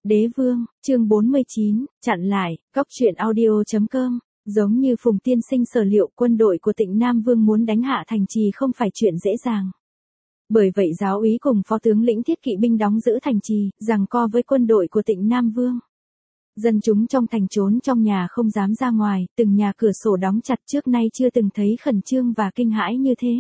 Đế vương, chương 49, chặn lại, góc truyện audio.com. Giống như Phùng tiên sinh sở liệu, quân đội của Tịnh Nam Vương muốn đánh hạ thành trì không phải chuyện dễ dàng. Bởi vậy giáo úy cùng phó tướng lĩnh thiết kỵ binh đóng giữ thành trì, giằng co với quân đội của Tịnh Nam Vương. Dân chúng trong thành trốn trong nhà không dám ra ngoài, từng nhà cửa sổ đóng chặt, trước nay chưa từng thấy khẩn trương và kinh hãi như thế.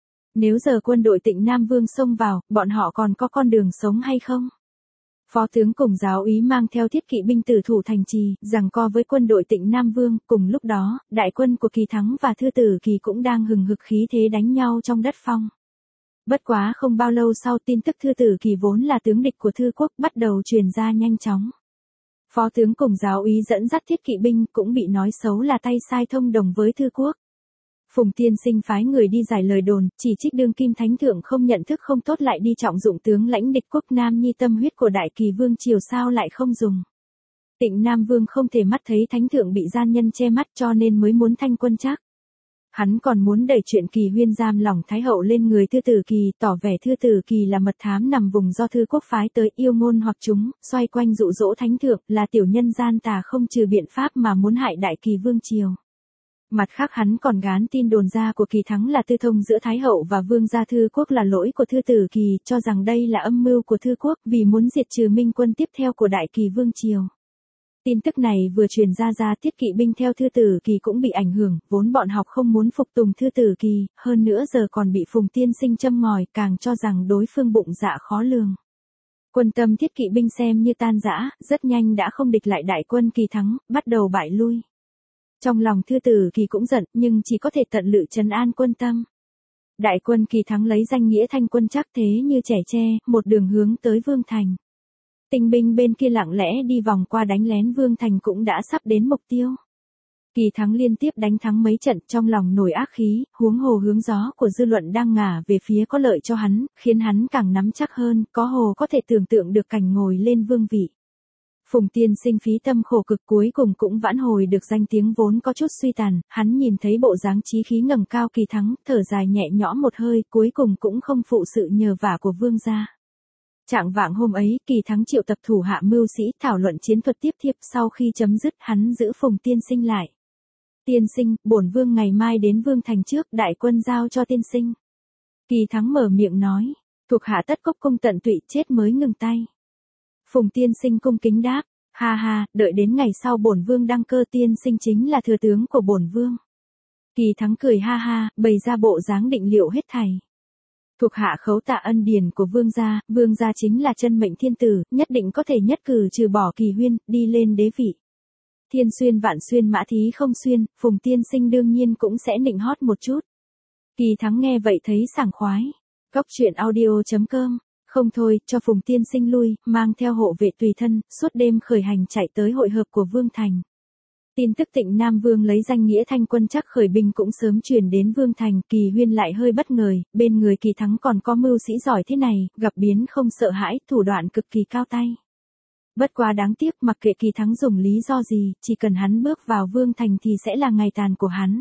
Nếu giờ quân đội Tịnh Nam Vương xông vào, bọn họ còn có con đường sống hay không? Phó tướng cùng giáo úy mang theo thiết kỵ binh tử thủ thành trì, giằng co với quân đội Tịnh Nam Vương. Cùng lúc đó, đại quân của Kỳ Thắng và Thư Tử Kỳ cũng đang hừng hực khí thế đánh nhau trong đất phong. Bất quá không bao lâu sau, tin tức Thư Tử Kỳ vốn là tướng địch của Thư quốc bắt đầu truyền ra nhanh chóng. Phó tướng cùng giáo úy dẫn dắt thiết kỵ binh cũng bị nói xấu là tay sai thông đồng với Thư quốc. Phùng tiên sinh phái người đi giải lời đồn, chỉ trích đương kim thánh thượng không nhận thức không tốt, lại đi trọng dụng tướng lãnh địch quốc Nam Nhi tâm huyết của Đại Kỳ Vương triều sao lại không dùng. Tịnh Nam Vương không thể mắt thấy thánh thượng bị gian nhân che mắt, cho nên mới muốn thanh quân chắc. Hắn còn muốn đẩy chuyện Kỳ Huyên giam lỏng Thái hậu lên người Thư Tử Kỳ, tỏ vẻ Thư Tử Kỳ là mật thám nằm vùng do Thư quốc phái tới, yêu ngôn hoặc chúng, xoay quanh dụ dỗ thánh thượng, là tiểu nhân gian tà không trừ biện pháp mà muốn hại Đại Kỳ Vương triều. Mặt khác hắn còn gán tin đồn ra của Kỳ Thắng là tư thông giữa Thái hậu và Vương gia Thư quốc là lỗi của Thư Tử Kỳ, cho rằng đây là âm mưu của Thư quốc vì muốn diệt trừ minh quân tiếp theo của Đại Kỳ Vương triều. Tin tức này vừa truyền ra, thiết kỵ binh theo Thư Tử Kỳ cũng bị ảnh hưởng, vốn bọn họ không muốn phục tùng Thư Tử Kỳ, hơn nữa giờ còn bị Phùng tiên sinh châm ngòi, càng cho rằng đối phương bụng dạ khó lường. Quân tâm thiết kỵ binh xem như tan rã, rất nhanh đã không địch lại đại quân Kỳ Thắng, bắt đầu bại lui. Trong lòng Thư Tử Kỳ cũng giận, nhưng chỉ có thể tận lự trấn an quân tâm. Đại quân Kỳ Thắng lấy danh nghĩa thanh quân chắc thế như trẻ tre, một đường hướng tới Vương Thành. Tinh binh bên kia lặng lẽ đi vòng qua đánh lén Vương Thành cũng đã sắp đến mục tiêu. Kỳ Thắng liên tiếp đánh thắng mấy trận, trong lòng nổi ác khí, huống hồ hướng gió của dư luận đang ngả về phía có lợi cho hắn, khiến hắn càng nắm chắc hơn, có hồ có thể tưởng tượng được cảnh ngồi lên vương vị. Phùng tiên sinh phí tâm khổ cực cuối cùng cũng vãn hồi được danh tiếng vốn có chút suy tàn, hắn nhìn thấy bộ dáng chí khí ngẩng cao Kỳ Thắng, thở dài nhẹ nhõm một hơi, cuối cùng cũng không phụ sự nhờ vả của vương gia. Trạng vạng hôm ấy, Kỳ Thắng triệu tập thủ hạ mưu sĩ thảo luận chiến thuật tiếp thiếp, sau khi chấm dứt hắn giữ Phùng tiên sinh lại. Tiên sinh, bổn vương ngày mai đến Vương Thành trước, đại quân giao cho tiên sinh. Kỳ Thắng mở miệng nói, thuộc hạ tất cốc cung tận tụy, chết mới ngừng tay. Phùng tiên sinh cung kính đáp, ha ha, đợi đến ngày sau bổn vương đăng cơ, tiên sinh chính là thừa tướng của bổn vương. Kỳ Thắng cười ha ha, bày ra bộ dáng định liệu hết thảy. Thuộc hạ khấu tạ ân điển của vương gia chính là chân mệnh thiên tử, nhất định có thể nhất cử trừ bỏ Kỳ Huyên, đi lên đế vị. Thiên xuyên vạn xuyên mã thí không xuyên, Phùng tiên sinh đương nhiên cũng sẽ nịnh hót một chút. Kỳ Thắng nghe vậy thấy sảng khoái. Góc truyện audio.com. Không thôi, cho Phùng tiên sinh lui, mang theo hộ vệ tùy thân, suốt đêm khởi hành chạy tới hội hợp của Vương Thành. Tin tức Tịnh Nam Vương lấy danh nghĩa thanh quân chắc khởi binh cũng sớm truyền đến Vương Thành, Kỳ Huyên lại hơi bất ngờ, bên người Kỳ Thắng còn có mưu sĩ giỏi thế này, gặp biến không sợ hãi, thủ đoạn cực kỳ cao tay. Bất quá đáng tiếc, mặc kệ Kỳ Thắng dùng lý do gì, chỉ cần hắn bước vào Vương Thành thì sẽ là ngày tàn của hắn.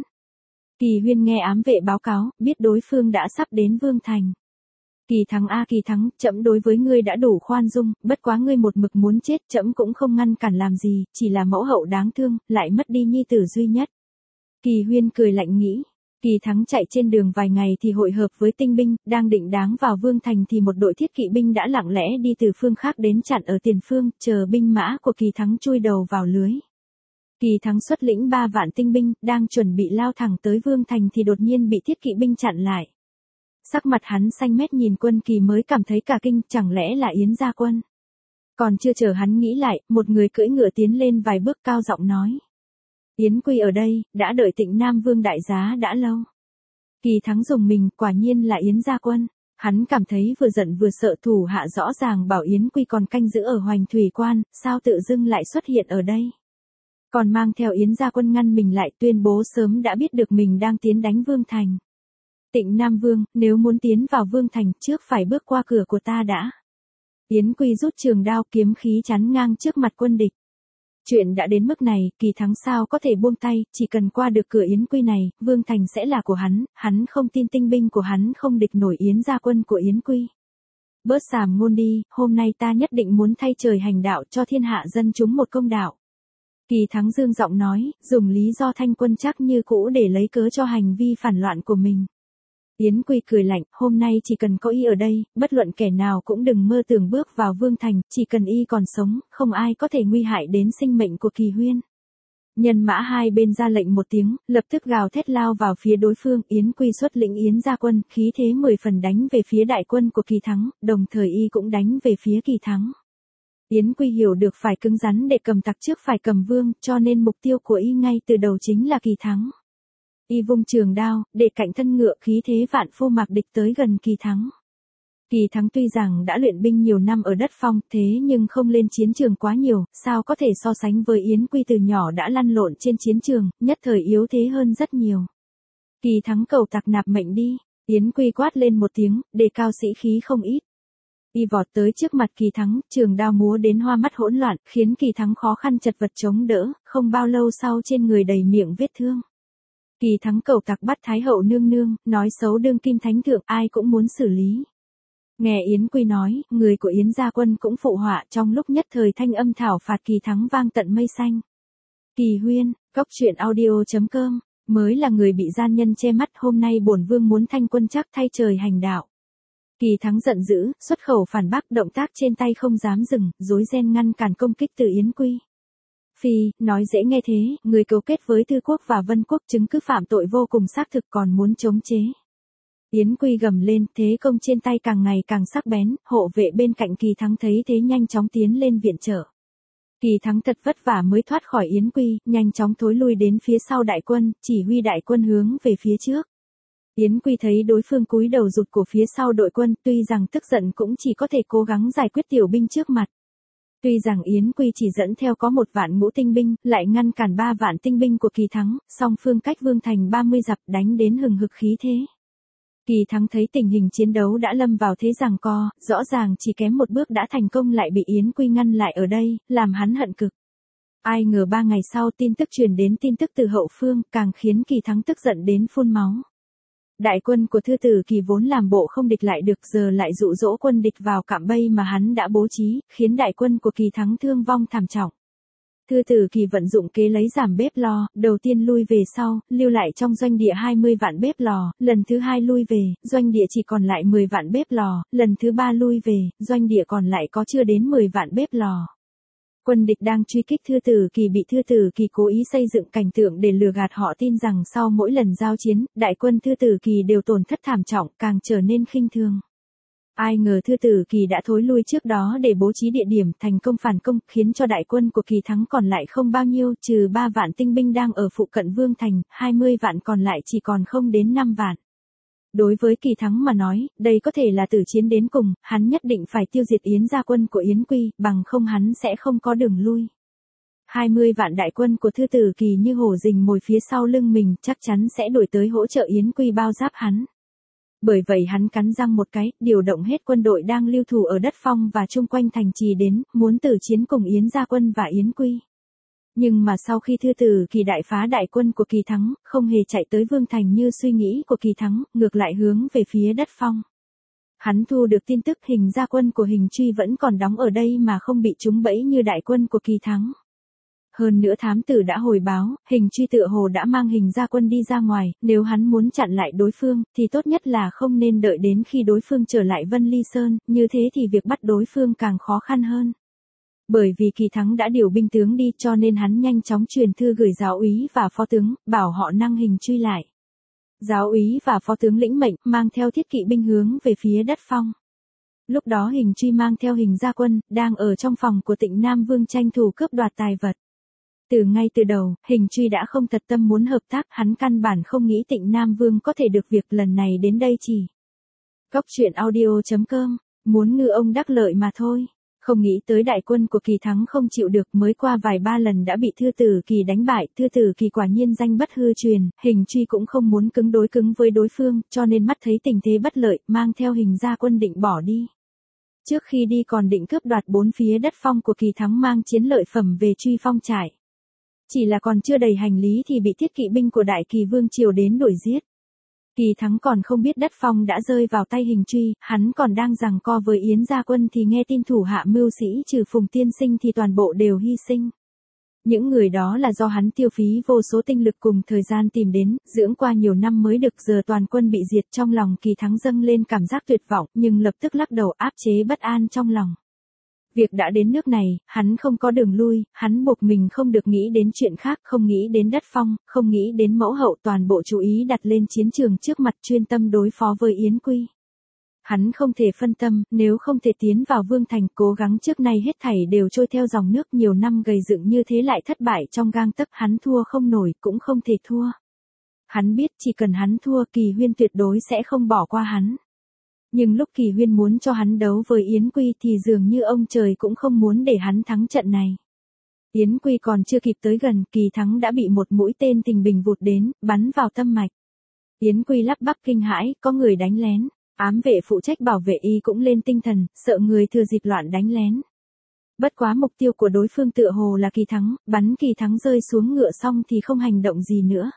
Kỳ Huyên nghe ám vệ báo cáo, biết đối phương đã sắp đến Vương Thành. Kỳ Thắng a Kỳ Thắng, trẫm đối với ngươi đã đủ khoan dung, bất quá ngươi một mực muốn chết, trẫm cũng không ngăn cản làm gì, chỉ là mẫu hậu đáng thương, lại mất đi nhi tử duy nhất. Kỳ Huyên cười lạnh nghĩ. Kỳ Thắng chạy trên đường vài ngày thì hội hợp với tinh binh, đang định đáng vào Vương Thành thì một đội thiết kỵ binh đã lặng lẽ đi từ phương khác đến chặn ở tiền phương, chờ binh mã của Kỳ Thắng chui đầu vào lưới. Kỳ Thắng xuất lĩnh 3 vạn tinh binh, đang chuẩn bị lao thẳng tới Vương Thành thì đột nhiên bị thiết kỵ binh chặn lại. Sắc mặt hắn xanh mét nhìn quân Kỳ mới cảm thấy cả kinh, chẳng lẽ là Yến gia quân. Còn chưa chờ hắn nghĩ lại, một người cưỡi ngựa tiến lên vài bước cao giọng nói. Yến Quy ở đây, đã đợi Tịnh Nam Vương đại giá đã lâu. Kỳ Thắng rùng mình, quả nhiên là Yến gia quân. Hắn cảm thấy vừa giận vừa sợ, thủ hạ rõ ràng bảo Yến Quy còn canh giữ ở Hoành Thủy Quan, sao tự dưng lại xuất hiện ở đây. Còn mang theo Yến gia quân ngăn mình lại, tuyên bố sớm đã biết được mình đang tiến đánh Vương Thành. Tịnh Nam Vương, nếu muốn tiến vào Vương Thành trước phải bước qua cửa của ta đã. Yến Quy rút trường đao, kiếm khí chắn ngang trước mặt quân địch. Chuyện đã đến mức này, Kỳ Thắng sao có thể buông tay, chỉ cần qua được cửa Yến Quy này, Vương Thành sẽ là của hắn không tin tinh binh của hắn không địch nổi Yến gia quân của Yến Quy. Bớt sàm ngôn đi, hôm nay ta nhất định muốn thay trời hành đạo cho thiên hạ dân chúng một công đạo. Kỳ Thắng dương giọng nói, dùng lý do Thanh Quân chắc như cũ để lấy cớ cho hành vi phản loạn của mình. Yến Quy cười lạnh, hôm nay chỉ cần có y ở đây, bất luận kẻ nào cũng đừng mơ tưởng bước vào vương thành, chỉ cần y còn sống, không ai có thể nguy hại đến sinh mệnh của Kỳ Huyên. Nhân mã hai bên ra lệnh một tiếng, lập tức gào thét lao vào phía đối phương, Yến Quy xuất lĩnh Yến gia quân, khí thế 10 phần đánh về phía đại quân của Kỳ Thắng, đồng thời y cũng đánh về phía Kỳ Thắng. Yến Quy hiểu được phải cứng rắn để cầm tặc trước phải cầm vương, cho nên mục tiêu của y ngay từ đầu chính là Kỳ Thắng. Y vung trường đao, để cạnh thân ngựa khí thế vạn phu mạc địch tới gần Kỳ Thắng. Kỳ Thắng tuy rằng đã luyện binh nhiều năm ở đất phong thế nhưng không lên chiến trường quá nhiều, sao có thể so sánh với Yến Quy từ nhỏ đã lăn lộn trên chiến trường, nhất thời yếu thế hơn rất nhiều. Kỳ Thắng cầu tặc nạp mệnh đi, Yến Quy quát lên một tiếng, đề cao sĩ khí không ít. Y vọt tới trước mặt Kỳ Thắng, trường đao múa đến hoa mắt hỗn loạn, khiến Kỳ Thắng khó khăn chật vật chống đỡ, không bao lâu sau trên người đầy miệng vết thương. Kỳ Thắng cầu tặc bắt Thái hậu nương nương, nói xấu đương kim thánh thượng, ai cũng muốn xử lý. Nghe Yến Quy nói, người của Yến gia quân cũng phụ họa, trong lúc nhất thời thanh âm thảo phạt Kỳ Thắng vang tận mây xanh. Kỳ Huyên, cóc truyện audio.com, mới là người bị gian nhân che mắt, hôm nay bổn vương muốn Thanh Quân chắc thay trời hành đạo. Kỳ Thắng giận dữ, xuất khẩu phản bác, động tác trên tay không dám dừng, rối ren ngăn cản công kích từ Yến Quy. Phi, nói dễ nghe thế, người cấu kết với Tư Quốc và Vân Quốc chứng cứ phạm tội vô cùng xác thực còn muốn chống chế. Yến Quy gầm lên, thế công trên tay càng ngày càng sắc bén, hộ vệ bên cạnh Kỳ Thắng thấy thế nhanh chóng tiến lên viện trợ. Kỳ Thắng thật vất vả mới thoát khỏi Yến Quy, nhanh chóng thối lui đến phía sau đại quân, chỉ huy đại quân hướng về phía trước. Yến Quy thấy đối phương cúi đầu rụt cổ phía sau đội quân, tuy rằng tức giận cũng chỉ có thể cố gắng giải quyết tiểu binh trước mặt. Tuy rằng Yến Quy chỉ dẫn theo có 1 vạn ngũ tinh binh, lại ngăn cản 3 vạn tinh binh của Kỳ Thắng, song phương cách vương thành 30 dặm đánh đến hừng hực khí thế. Kỳ Thắng thấy tình hình chiến đấu đã lâm vào thế giằng co, rõ ràng chỉ kém một bước đã thành công lại bị Yến Quy ngăn lại ở đây, làm hắn hận cực. Ai ngờ 3 ngày sau tin tức truyền đến tin tức từ hậu phương, càng khiến Kỳ Thắng tức giận đến phun máu. Đại quân của Thư Tử Kỳ vốn làm bộ không địch lại được, giờ lại dụ dỗ quân địch vào cạm bẫy mà hắn đã bố trí, khiến đại quân của Kỳ Thắng thương vong thảm trọng. Thư Tử Kỳ vận dụng kế lấy giảm bếp lò, đầu tiên lui về sau, lưu lại trong doanh địa 20 vạn bếp lò, lần thứ 2 lui về, doanh địa chỉ còn lại 10 vạn bếp lò, lần thứ 3 lui về, doanh địa còn lại có chưa đến 10 vạn bếp lò. Quân địch đang truy kích Thư Tử Kỳ bị Thư Tử Kỳ cố ý xây dựng cảnh tượng để lừa gạt họ tin rằng sau mỗi lần giao chiến, đại quân Thư Tử Kỳ đều tổn thất thảm trọng, càng trở nên khinh thường. Ai ngờ Thư Tử Kỳ đã thối lui trước đó để bố trí địa điểm, thành công phản công, khiến cho đại quân của Kỳ Thắng còn lại không bao nhiêu, trừ 3 vạn tinh binh đang ở phụ cận vương thành, 20 vạn còn lại chỉ còn không đến 5 vạn. Đối với Kỳ Thắng mà nói, đây có thể là tử chiến đến cùng, hắn nhất định phải tiêu diệt Yến gia quân của Yến Quy, bằng không hắn sẽ không có đường lui. 20 vạn đại quân của Thư Tử Kỳ như hổ rình mồi phía sau lưng mình, chắc chắn sẽ đuổi tới hỗ trợ Yến Quy bao giáp hắn. Bởi vậy hắn cắn răng một cái, điều động hết quân đội đang lưu thủ ở đất phong và chung quanh thành trì đến, muốn tử chiến cùng Yến gia quân và Yến Quy. Nhưng mà sau khi Thư Tử Kỳ đại phá đại quân của Kỳ Thắng, không hề chạy tới vương thành như suy nghĩ của Kỳ Thắng, ngược lại hướng về phía đất phong. Hắn thu được tin tức Hình gia quân của Hình Truy vẫn còn đóng ở đây mà không bị trúng bẫy như đại quân của Kỳ Thắng. Hơn nữa thám tử đã hồi báo, Hình Truy tựa hồ đã mang Hình gia quân đi ra ngoài, nếu hắn muốn chặn lại đối phương, thì tốt nhất là không nên đợi đến khi đối phương trở lại Vân Ly Sơn, như thế thì việc bắt đối phương càng khó khăn hơn. Bởi vì Kỳ Thắng đã điều binh tướng đi cho nên hắn nhanh chóng truyền thư gửi giáo úy và phó tướng, bảo họ năng Hình Truy lại. Giáo úy và phó tướng lĩnh mệnh, mang theo thiết kỵ binh hướng về phía đất phong. Lúc đó Hình Truy mang theo Hình gia quân, đang ở trong phòng của Tịnh Nam Vương tranh thủ cướp đoạt tài vật. Ngay từ đầu, Hình Truy đã không thật tâm muốn hợp tác, hắn căn bản không nghĩ Tịnh Nam Vương có thể được việc lần này đến đây chỉ. Cóc truyện audio.com, muốn ngư ông đắc lợi mà thôi. Không nghĩ tới đại quân của Kỳ Thắng không chịu được, mới qua vài ba lần đã bị Thư Tử Kỳ đánh bại, Thư Tử Kỳ quả nhiên danh bất hư truyền, Hình Truy cũng không muốn cứng với đối phương, cho nên mắt thấy tình thế bất lợi, mang theo Hình gia quân định bỏ đi. Trước khi đi còn định cướp đoạt 4 phía đất phong của Kỳ Thắng mang chiến lợi phẩm về truy phong trại. Chỉ là còn chưa đầy hành lý thì bị thiết kỵ binh của Đại Kỳ Vương triều đến đuổi giết. Kỳ Thắng còn không biết đất phong đã rơi vào tay Hình Truy, hắn còn đang giằng co với Yến Gia Quân thì nghe tin thủ hạ mưu sĩ trừ Phùng Tiên Sinh thì toàn bộ đều hy sinh. Những người đó là do hắn tiêu phí vô số tinh lực cùng thời gian tìm đến, dưỡng qua nhiều năm mới được, giờ toàn quân bị diệt, trong lòng Kỳ Thắng dâng lên cảm giác tuyệt vọng, nhưng lập tức lắc đầu áp chế bất an trong lòng. Việc đã đến nước này, hắn không có đường lui, hắn buộc mình không được nghĩ đến chuyện khác, không nghĩ đến đất phong, không nghĩ đến mẫu hậu, toàn bộ chú ý đặt lên chiến trường trước mặt, chuyên tâm đối phó với Yến Quy. Hắn không thể phân tâm, nếu không thể tiến vào Vương Thành, cố gắng trước nay hết thảy đều trôi theo dòng nước, nhiều năm gầy dựng như thế lại thất bại trong gang tấc, hắn thua không nổi, cũng không thể thua. Hắn biết chỉ cần hắn thua, Kỳ Huyên tuyệt đối sẽ không bỏ qua hắn. Nhưng lúc Kỳ Huyên muốn cho hắn đấu với Yến Quy thì dường như ông trời cũng không muốn để hắn thắng trận này. Yến Quy còn chưa kịp tới gần, Kỳ Thắng đã bị một mũi tên tình bình vụt đến, bắn vào tâm mạch. Yến Quy lắp bắp kinh hãi, có người đánh lén. Ám vệ phụ trách bảo vệ y cũng lên tinh thần, sợ người thừa dịp loạn đánh lén. Bất quá mục tiêu của đối phương tựa hồ là Kỳ Thắng, bắn Kỳ Thắng rơi xuống ngựa xong thì không hành động gì nữa.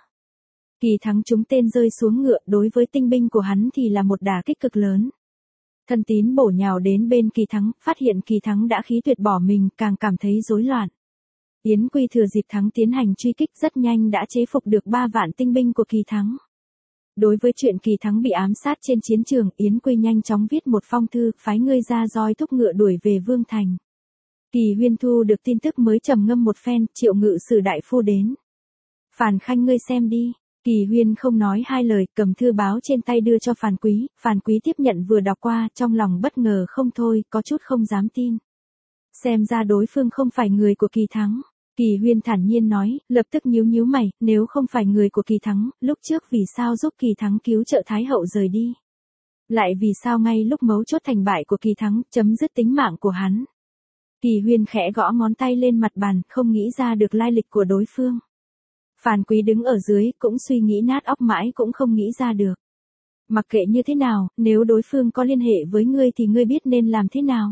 Kỳ Thắng trúng tên rơi xuống ngựa, đối với tinh binh của hắn thì là một đả kích cực lớn. Thân Tín bổ nhào đến bên Kỳ Thắng, phát hiện Kỳ Thắng đã khí tuyệt bỏ mình, càng cảm thấy rối loạn. Yến Quy thừa dịp thắng tiến hành truy kích, rất nhanh đã chế phục được 3 vạn tinh binh của Kỳ Thắng. Đối với chuyện Kỳ Thắng bị ám sát trên chiến trường, Yến Quy nhanh chóng viết một phong thư, phái người ra roi thúc ngựa đuổi về Vương Thành. Kỳ Huyên thu được tin tức mới trầm ngâm một phen, Triệu Ngự Sử đại phu đến. Phàn Khanh ngươi xem đi. Kỳ Huyên không nói hai lời, cầm thư báo trên tay đưa cho Phàn Quý, Phàn Quý tiếp nhận vừa đọc qua, trong lòng bất ngờ không thôi, có chút không dám tin. Xem ra đối phương không phải người của Kỳ Thắng. Kỳ Huyên thản nhiên nói, lập tức nhíu mày, nếu không phải người của Kỳ Thắng, lúc trước vì sao giúp Kỳ Thắng cứu trợ Thái Hậu rời đi? Lại vì sao ngay lúc mấu chốt thành bại của Kỳ Thắng, chấm dứt tính mạng của hắn? Kỳ Huyên khẽ gõ ngón tay lên mặt bàn, không nghĩ ra được lai lịch của đối phương. Phàn Quý đứng ở dưới, cũng suy nghĩ nát óc mãi cũng không nghĩ ra được. Mặc kệ như thế nào, nếu đối phương có liên hệ với ngươi thì ngươi biết nên làm thế nào?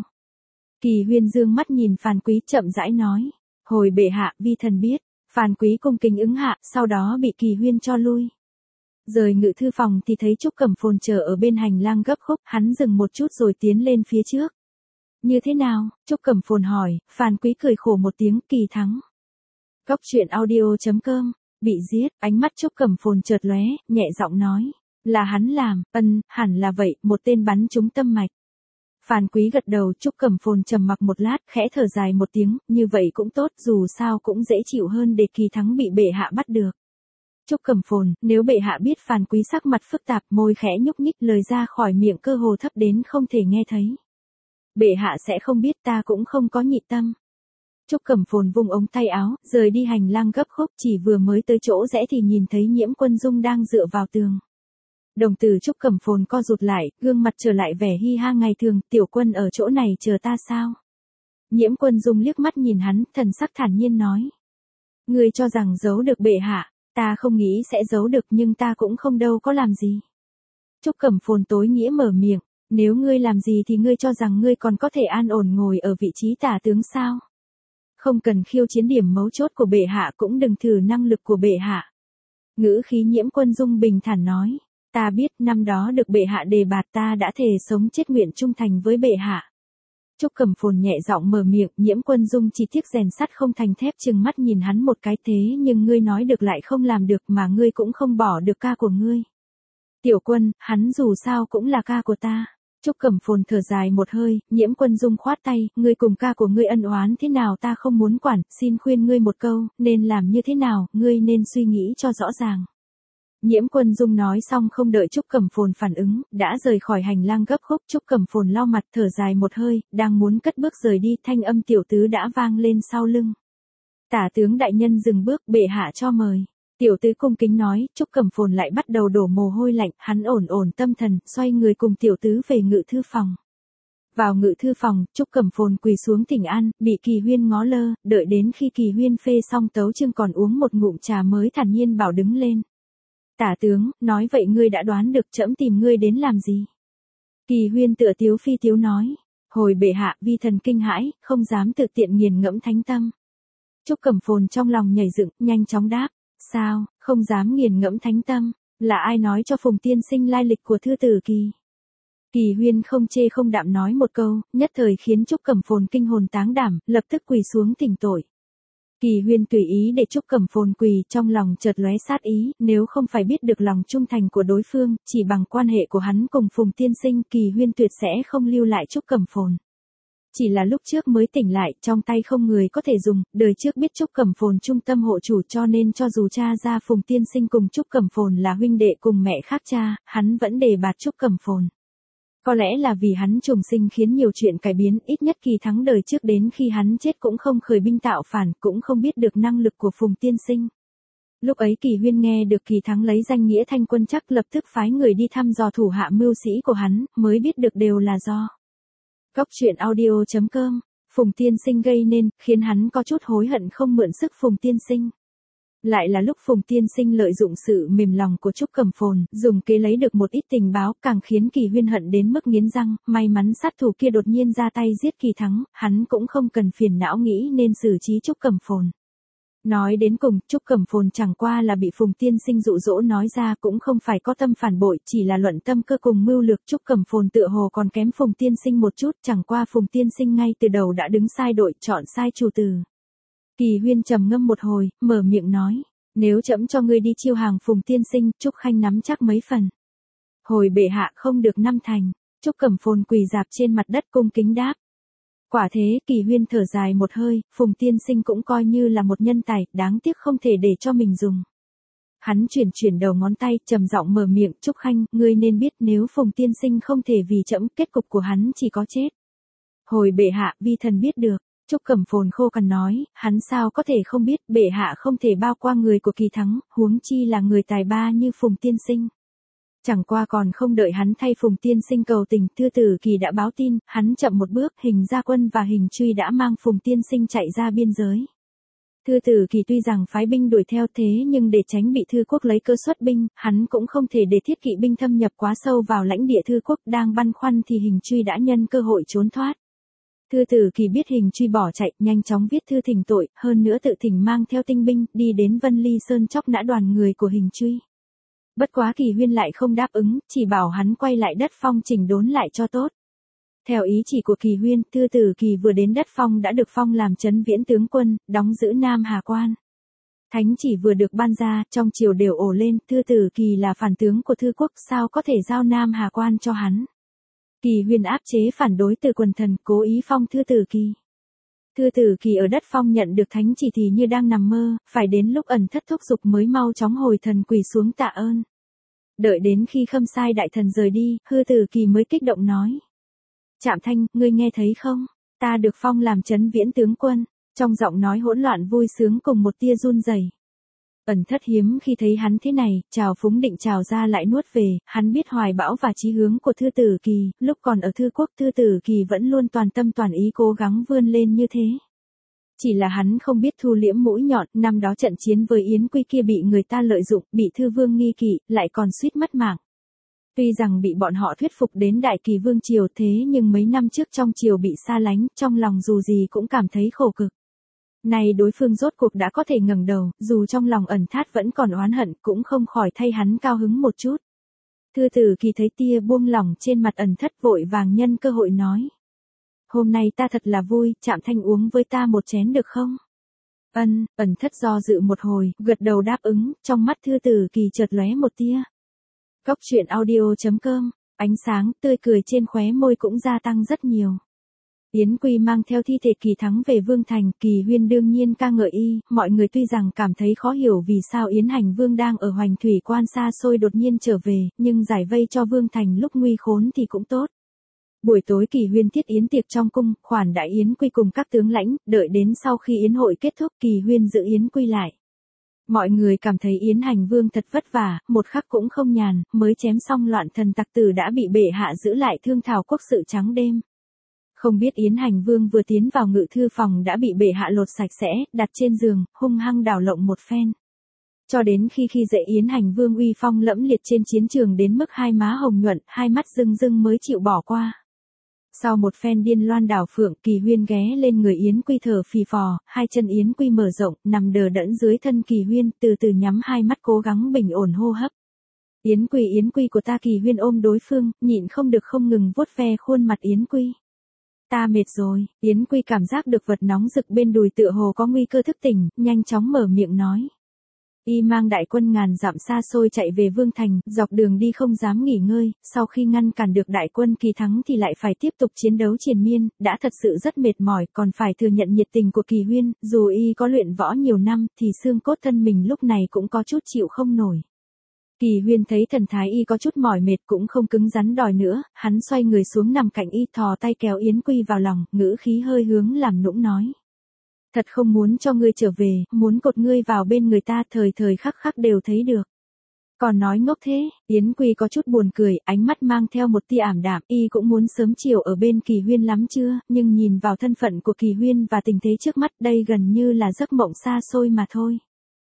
Kỳ Huyên dương mắt nhìn Phàn Quý chậm rãi nói. Hồi bệ hạ, vi thần biết. Phàn Quý cung kính ứng hạ, sau đó bị Kỳ Huyên cho lui. Rời ngự thư phòng thì thấy Trúc Cẩm Phồn chờ ở bên hành lang gấp khúc, hắn dừng một chút rồi tiến lên phía trước. Như thế nào? Trúc Cẩm Phồn hỏi, Phàn Quý cười khổ một tiếng, Kỳ thắng. Góc truyện audio.com, bị giết, ánh mắt Trúc Cẩm Phồn chợt lóe, nhẹ giọng nói. Là hắn làm, hẳn là vậy, một tên bắn trúng tâm mạch. Phàn Quý gật đầu, Trúc Cẩm Phồn trầm mặc một lát, khẽ thở dài một tiếng, như vậy cũng tốt, dù sao cũng dễ chịu hơn để Kỳ Thắng bị bệ hạ bắt được. Trúc Cẩm Phồn, nếu bệ hạ biết. Phàn Quý sắc mặt phức tạp, môi khẽ nhúc nhích, lời ra khỏi miệng cơ hồ thấp đến không thể nghe thấy. Bệ hạ sẽ không biết, ta cũng không có nhị tâm. Trúc Cẩm Phồn vung ống tay áo, rời đi hành lang gấp khúc, chỉ vừa mới tới chỗ rẽ thì nhìn thấy Nhiễm Quân Dung đang dựa vào tường. Đồng tử Trúc Cẩm Phồn co rụt lại, gương mặt trở lại vẻ hi ha ngày thường, tiểu quân ở chỗ này chờ ta sao? Nhiễm Quân Dung liếc mắt nhìn hắn, thần sắc thản nhiên nói. Ngươi cho rằng giấu được bệ hạ, ta không nghĩ sẽ giấu được nhưng ta cũng không đâu có làm gì. Trúc Cẩm Phồn tối nghĩa mở miệng, nếu ngươi làm gì thì ngươi cho rằng ngươi còn có thể an ổn ngồi ở vị trí tả tướng sao? Không cần khiêu chiến điểm mấu chốt của bệ hạ, cũng đừng thử năng lực của bệ hạ. Ngữ khí Nhiễm Quân Dung bình thản nói. Ta biết, năm đó được bệ hạ đề bạt, ta đã thề sống chết nguyện trung thành với bệ hạ. Trúc Cẩm Phồn nhẹ giọng mở miệng, Nhiễm Quân Dung chỉ tiếc rèn sắt không thành thép, trừng mắt nhìn hắn một cái, thế nhưng ngươi nói được lại không làm được, mà ngươi cũng không bỏ được ca của ngươi. Tiểu quân, hắn dù sao cũng là ca của ta. Trúc Cẩm Phồn thở dài một hơi, Nhiễm Quân Dung khoát tay, ngươi cùng ca của ngươi ân oán thế nào ta không muốn quản, xin khuyên ngươi một câu, nên làm như thế nào, ngươi nên suy nghĩ cho rõ ràng. Nhiễm Quân Dung nói xong không đợi Trúc Cẩm Phồn phản ứng, đã rời khỏi hành lang gấp khúc. Trúc Cẩm Phồn lau mặt thở dài một hơi, đang muốn cất bước rời đi, thanh âm tiểu tứ đã vang lên sau lưng. Tả tướng đại nhân dừng bước, bệ hạ cho mời. Tiểu tứ cung kính nói, Trúc Cẩm Phồn lại bắt đầu đổ mồ hôi lạnh, hắn ổn tâm thần, xoay người cùng tiểu tứ về ngự thư phòng. Vào ngự thư phòng, Trúc Cẩm Phồn quỳ xuống thỉnh an, bị Kỳ Huyên ngó lơ, đợi đến khi Kỳ Huyên phê xong tấu chương còn uống một ngụm trà mới thản nhiên bảo đứng lên. Tả tướng, nói vậy ngươi đã đoán được trẫm tìm ngươi đến làm gì? Kỳ Huyên tựa tiếu phi tiếu nói, hồi bệ hạ, vi thần kinh hãi, không dám tự tiện nghiền ngẫm thánh tâm. Trúc Cẩm Phồn trong lòng nhảy dựng, nhanh chóng đáp, sao, không dám nghiền ngẫm thánh tâm? Là ai nói cho Phùng tiên sinh lai lịch của Thư Tử Kỳ? Kỳ Huyên không chê không đạm nói một câu, nhất thời khiến Trúc Cẩm Phồn kinh hồn táng đảm, lập tức quỳ xuống thỉnh tội. Kỳ Huyên tùy ý để Trúc Cẩm Phồn quỳ, trong lòng chợt lóe sát ý, nếu không phải biết được lòng trung thành của đối phương, chỉ bằng quan hệ của hắn cùng Phùng tiên sinh, Kỳ Huyên tuyệt sẽ không lưu lại Trúc Cẩm Phồn. Chỉ là lúc trước mới tỉnh lại, trong tay không người có thể dùng, đời trước biết Trúc Cẩm Phồn trung tâm hộ chủ cho nên cho dù cha ra Phùng tiên sinh cùng Trúc Cẩm Phồn là huynh đệ cùng mẹ khác cha, hắn vẫn đề bạt Trúc Cẩm Phồn. Có lẽ là vì hắn trùng sinh khiến nhiều chuyện cải biến, ít nhất Kỳ Thắng đời trước đến khi hắn chết cũng không khởi binh tạo phản, cũng không biết được năng lực của Phùng tiên sinh. Lúc ấy Kỳ Huyên nghe được Kỳ Thắng lấy danh nghĩa thanh quân chắc lập tức phái người đi thăm dò thủ hạ mưu sĩ của hắn, mới biết được đều là do Cóc truyện audio.com, Phùng tiên sinh gây nên, khiến hắn có chút hối hận không mượn sức Phùng tiên sinh. Lại là lúc Phùng tiên sinh lợi dụng sự mềm lòng của Trúc Cẩm Phồn, dùng kế lấy được một ít tình báo, càng khiến Kỳ Huyên hận đến mức nghiến răng, may mắn sát thủ kia đột nhiên ra tay giết Kỳ Thắng, hắn cũng không cần phiền não nghĩ nên xử trí Trúc Cẩm Phồn. Nói đến cùng, Trúc Cẩm Phồn chẳng qua là bị Phùng tiên sinh dụ dỗ nói ra, cũng không phải có tâm phản bội, chỉ là luận tâm cơ cùng mưu lược. Trúc Cẩm Phồn tựa hồ còn kém Phùng tiên sinh một chút, chẳng qua Phùng tiên sinh ngay từ đầu đã đứng sai đội, chọn sai chủ từ. Kỳ Huyên trầm ngâm một hồi, mở miệng nói, nếu trẫm cho ngươi đi chiêu hàng Phùng tiên sinh, Trúc Khanh nắm chắc mấy phần. Hồi bệ hạ không được 5 thành. Trúc Cẩm Phồn quỳ rạp trên mặt đất cung kính đáp. Quả thế, Kỳ Huyên thở dài một hơi, Phùng tiên sinh cũng coi như là một nhân tài, đáng tiếc không thể để cho mình dùng. Hắn chuyển đầu ngón tay, trầm giọng mở miệng, Trúc Khanh, ngươi nên biết nếu Phùng tiên sinh không thể vì trẫm, kết cục của hắn chỉ có chết. Hồi bệ hạ, vi thần biết được. Trúc Cẩm Phồn khô cằn nói, hắn sao có thể không biết, bệ hạ không thể bao qua người của Kỳ Thắng, huống chi là người tài ba như Phùng tiên sinh. Chẳng qua còn không đợi hắn thay Phùng tiên sinh cầu tình, Thư Tử Kỳ đã báo tin, hắn chậm một bước, Hình Gia Quân và Hình Truy đã mang Phùng tiên sinh chạy ra biên giới. Thư Tử Kỳ tuy rằng phái binh đuổi theo thế nhưng để tránh bị Thư quốc lấy cơ xuất binh, hắn cũng không thể để thiết kỵ binh thâm nhập quá sâu vào lãnh địa Thư quốc, đang băn khoăn thì Hình Truy đã nhân cơ hội trốn thoát. Thư Tử Kỳ biết Hình Truy bỏ chạy, nhanh chóng viết thư thỉnh tội, hơn nữa tự thỉnh mang theo tinh binh, đi đến Vân Ly Sơn chóc nã đoàn người của Hình Truy. Bất quá Kỳ Huyên lại không đáp ứng, chỉ bảo hắn quay lại đất phong chỉnh đốn lại cho tốt. Theo ý chỉ của Kỳ Huyên, Thư Tử Kỳ vừa đến đất phong đã được phong làm trấn viễn tướng quân, đóng giữ Nam Hà Quan. Thánh chỉ vừa được ban ra, trong triều đều ồ lên, Thư Tử Kỳ là phản tướng của Thư quốc, sao có thể giao Nam Hà Quan cho hắn. Kỳ Huyên áp chế phản đối từ quần thần, cố ý phong Thư Tử Kỳ. Thư Tử Kỳ ở đất phong nhận được thánh chỉ thì như đang nằm mơ, phải đến lúc ẩn thất thúc giục mới mau chóng hồi thần quỳ xuống tạ ơn. Đợi đến khi Khâm Sai đại thần rời đi, Thư Tử Kỳ mới kích động nói. Trạm Thanh, ngươi nghe thấy không? Ta được phong làm trấn viễn tướng quân. Trong giọng nói hỗn loạn vui sướng cùng một tia run rẩy. Ẩn thất hiếm khi thấy hắn thế này, trào phúng định trào ra lại nuốt về, hắn biết hoài bão và chí hướng của Thư Tử Kỳ, lúc còn ở Thư quốc Thư Tử Kỳ vẫn luôn toàn tâm toàn ý cố gắng vươn lên như thế. Chỉ là hắn không biết thu liễm mũi nhọn, năm đó trận chiến với Yến Quy kia bị người ta lợi dụng, bị Thư Vương nghi kỵ, lại còn suýt mất mạng. Tuy rằng bị bọn họ thuyết phục đến Đại Kỳ Vương triều thế nhưng mấy năm trước trong triều bị xa lánh, trong lòng dù gì cũng cảm thấy khổ cực. Này đối phương rốt cuộc đã có thể ngẩng đầu, dù trong lòng ẩn thát vẫn còn oán hận, cũng không khỏi thay hắn cao hứng một chút. Thư Tử Kỳ thấy tia buông lỏng trên mặt ẩn thất vội vàng nhân cơ hội nói. Hôm nay ta thật là vui, Trạm Thanh uống với ta một chén được không? Ẩn thất do dự một hồi, gật đầu đáp ứng, trong mắt Thư Tử Kỳ chợt lóe một tia. Cóc truyện audio.com, ánh sáng, tươi cười trên khóe môi cũng gia tăng rất nhiều. Yến Quy mang theo thi thể Kỳ Thắng về Vương Thành, Kỳ Huyên đương nhiên ca ngợi y, mọi người tuy rằng cảm thấy khó hiểu vì sao Yến Hành Vương đang ở Hoành Thủy Quan xa xôi đột nhiên trở về, nhưng giải vây cho Vương Thành lúc nguy khốn thì cũng tốt. Buổi tối Kỳ Huyên thiết yến tiệc trong cung, khoản đãi Yến Quy cùng các tướng lãnh, đợi đến sau khi yến hội kết thúc Kỳ Huyên giữ Yến Quy lại. Mọi người cảm thấy Yến Hành Vương thật vất vả, một khắc cũng không nhàn, mới chém xong loạn thần tặc tử đã bị bệ hạ giữ lại thương thảo quốc sự trắng đêm. Không biết Yến Hành Vương vừa tiến vào ngự thư phòng đã bị bệ hạ lột sạch sẽ, đặt trên giường, hung hăng đào lộng một phen. Cho đến khi dậy Yến Hành Vương uy phong lẫm liệt trên chiến trường đến mức hai má hồng nhuận, hai mắt rưng rưng mới chịu bỏ qua. Sau một phen điên loan đảo phượng, Kỳ Huyên ghé lên người Yến Quy thở phì phò, hai chân Yến Quy mở rộng, nằm đờ đẫn dưới thân Kỳ Huyên, từ từ nhắm hai mắt cố gắng bình ổn hô hấp. Yến Quy của ta. Kỳ Huyên ôm đối phương, nhịn không được không ngừng vuốt ve khuôn mặt Yến Quy. Ta mệt rồi. Yến Quy cảm giác được vật nóng rực bên đùi tựa hồ có nguy cơ thức tỉnh, nhanh chóng mở miệng nói. Y mang đại quân ngàn dặm xa xôi chạy về Vương Thành, dọc đường đi không dám nghỉ ngơi, sau khi ngăn cản được đại quân Kỳ thắng thì lại phải tiếp tục chiến đấu triền miên, đã thật sự rất mệt mỏi, còn phải thừa nhận nhiệt tình của Kỳ Huyên, dù y có luyện võ nhiều năm, thì xương cốt thân mình lúc này cũng có chút chịu không nổi. Kỳ Huyên thấy thần thái y có chút mỏi mệt cũng không cứng rắn đòi nữa, hắn xoay người xuống nằm cạnh y, thò tay kéo Yến Quy vào lòng, ngữ khí hơi hướng làm nũng nói. Thật không muốn cho ngươi trở về, muốn cột ngươi vào bên người ta, thời thời khắc khắc đều thấy được. Còn nói ngốc thế. Yến Quy có chút buồn cười, ánh mắt mang theo một tia ảm đạm, y cũng muốn sớm chiều ở bên Kỳ Huyên lắm chưa, nhưng nhìn vào thân phận của Kỳ Huyên và tình thế trước mắt, đây gần như là giấc mộng xa xôi mà thôi.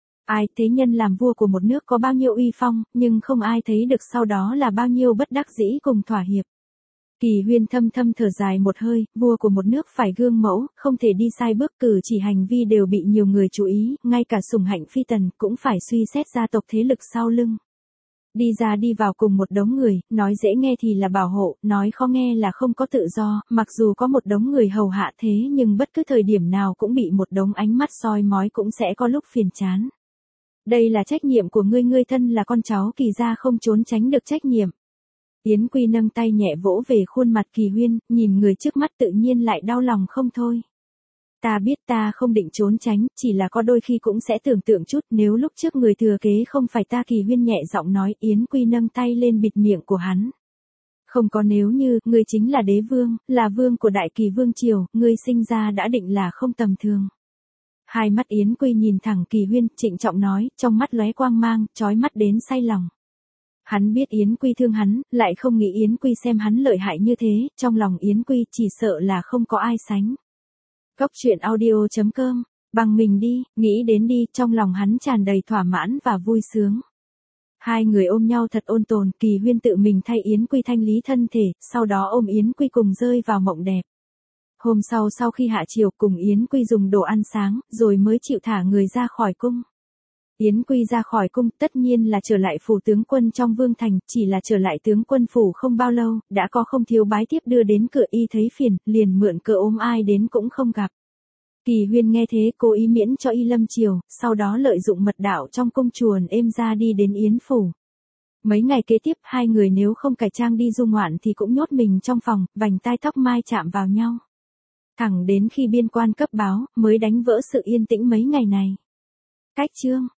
Ai thế nhân làm vua của một nước có bao nhiêu uy phong, nhưng không ai thấy được sau đó là bao nhiêu bất đắc dĩ cùng thỏa hiệp. Kỳ Huyên thâm thâm thở dài một hơi, vua của một nước phải gương mẫu, không thể đi sai bước, cử chỉ hành vi đều bị nhiều người chú ý, ngay cả sủng hạnh phi tần cũng phải suy xét gia tộc thế lực sau lưng. Đi ra đi vào cùng một đống người, nói dễ nghe thì là bảo hộ, nói khó nghe là không có tự do, mặc dù có một đống người hầu hạ thế nhưng bất cứ thời điểm nào cũng bị một đống ánh mắt soi mói, cũng sẽ có lúc phiền chán. Đây là trách nhiệm của ngươi, ngươi thân là con cháu Kỳ gia không trốn tránh được trách nhiệm. Yến Quy nâng tay nhẹ vỗ về khuôn mặt Kỳ Huyên, nhìn người trước mắt tự nhiên lại đau lòng không thôi. Ta biết ta không định trốn tránh, chỉ là có đôi khi cũng sẽ tưởng tượng chút, nếu lúc trước người thừa kế không phải ta. Kỳ Huyên nhẹ giọng nói. Yến Quy nâng tay lên bịt miệng của hắn. Không có nếu như, ngươi chính là đế vương, là vương của Đại Kỳ vương triều, ngươi sinh ra đã định là không tầm thường. Hai mắt Yến Quy nhìn thẳng Kỳ Huyên, trịnh trọng nói, trong mắt lóe quang mang, chói mắt đến say lòng. Hắn biết Yến Quy thương hắn, lại không nghĩ Yến Quy xem hắn lợi hại như thế, trong lòng Yến Quy chỉ sợ là không có ai sánh. Góc truyện audio.com, bằng mình đi, nghĩ đến đi, trong lòng hắn tràn đầy thỏa mãn và vui sướng. Hai người ôm nhau thật ôn tồn, Kỳ Huyên tự mình thay Yến Quy thanh lý thân thể, sau đó ôm Yến Quy cùng rơi vào mộng đẹp. Hôm sau khi hạ triều, cùng Yến Quy dùng đồ ăn sáng, rồi mới chịu thả người ra khỏi cung. Yến Quy ra khỏi cung, tất nhiên là trở lại phủ tướng quân trong Vương Thành, chỉ là trở lại tướng quân phủ không bao lâu, đã có không thiếu bái tiếp đưa đến cửa, y thấy phiền, liền mượn cớ ôm ai đến cũng không gặp. Kỳ Huyên nghe thế cố ý miễn cho y lâm triều, sau đó lợi dụng mật đạo trong cung chuồn êm ra đi đến Yến phủ. Mấy ngày kế tiếp hai người nếu không cải trang đi du ngoạn thì cũng nhốt mình trong phòng, vành tai tóc mai chạm vào nhau. Thẳng đến khi biên quan cấp báo, mới đánh vỡ sự yên tĩnh mấy ngày này. Cách chương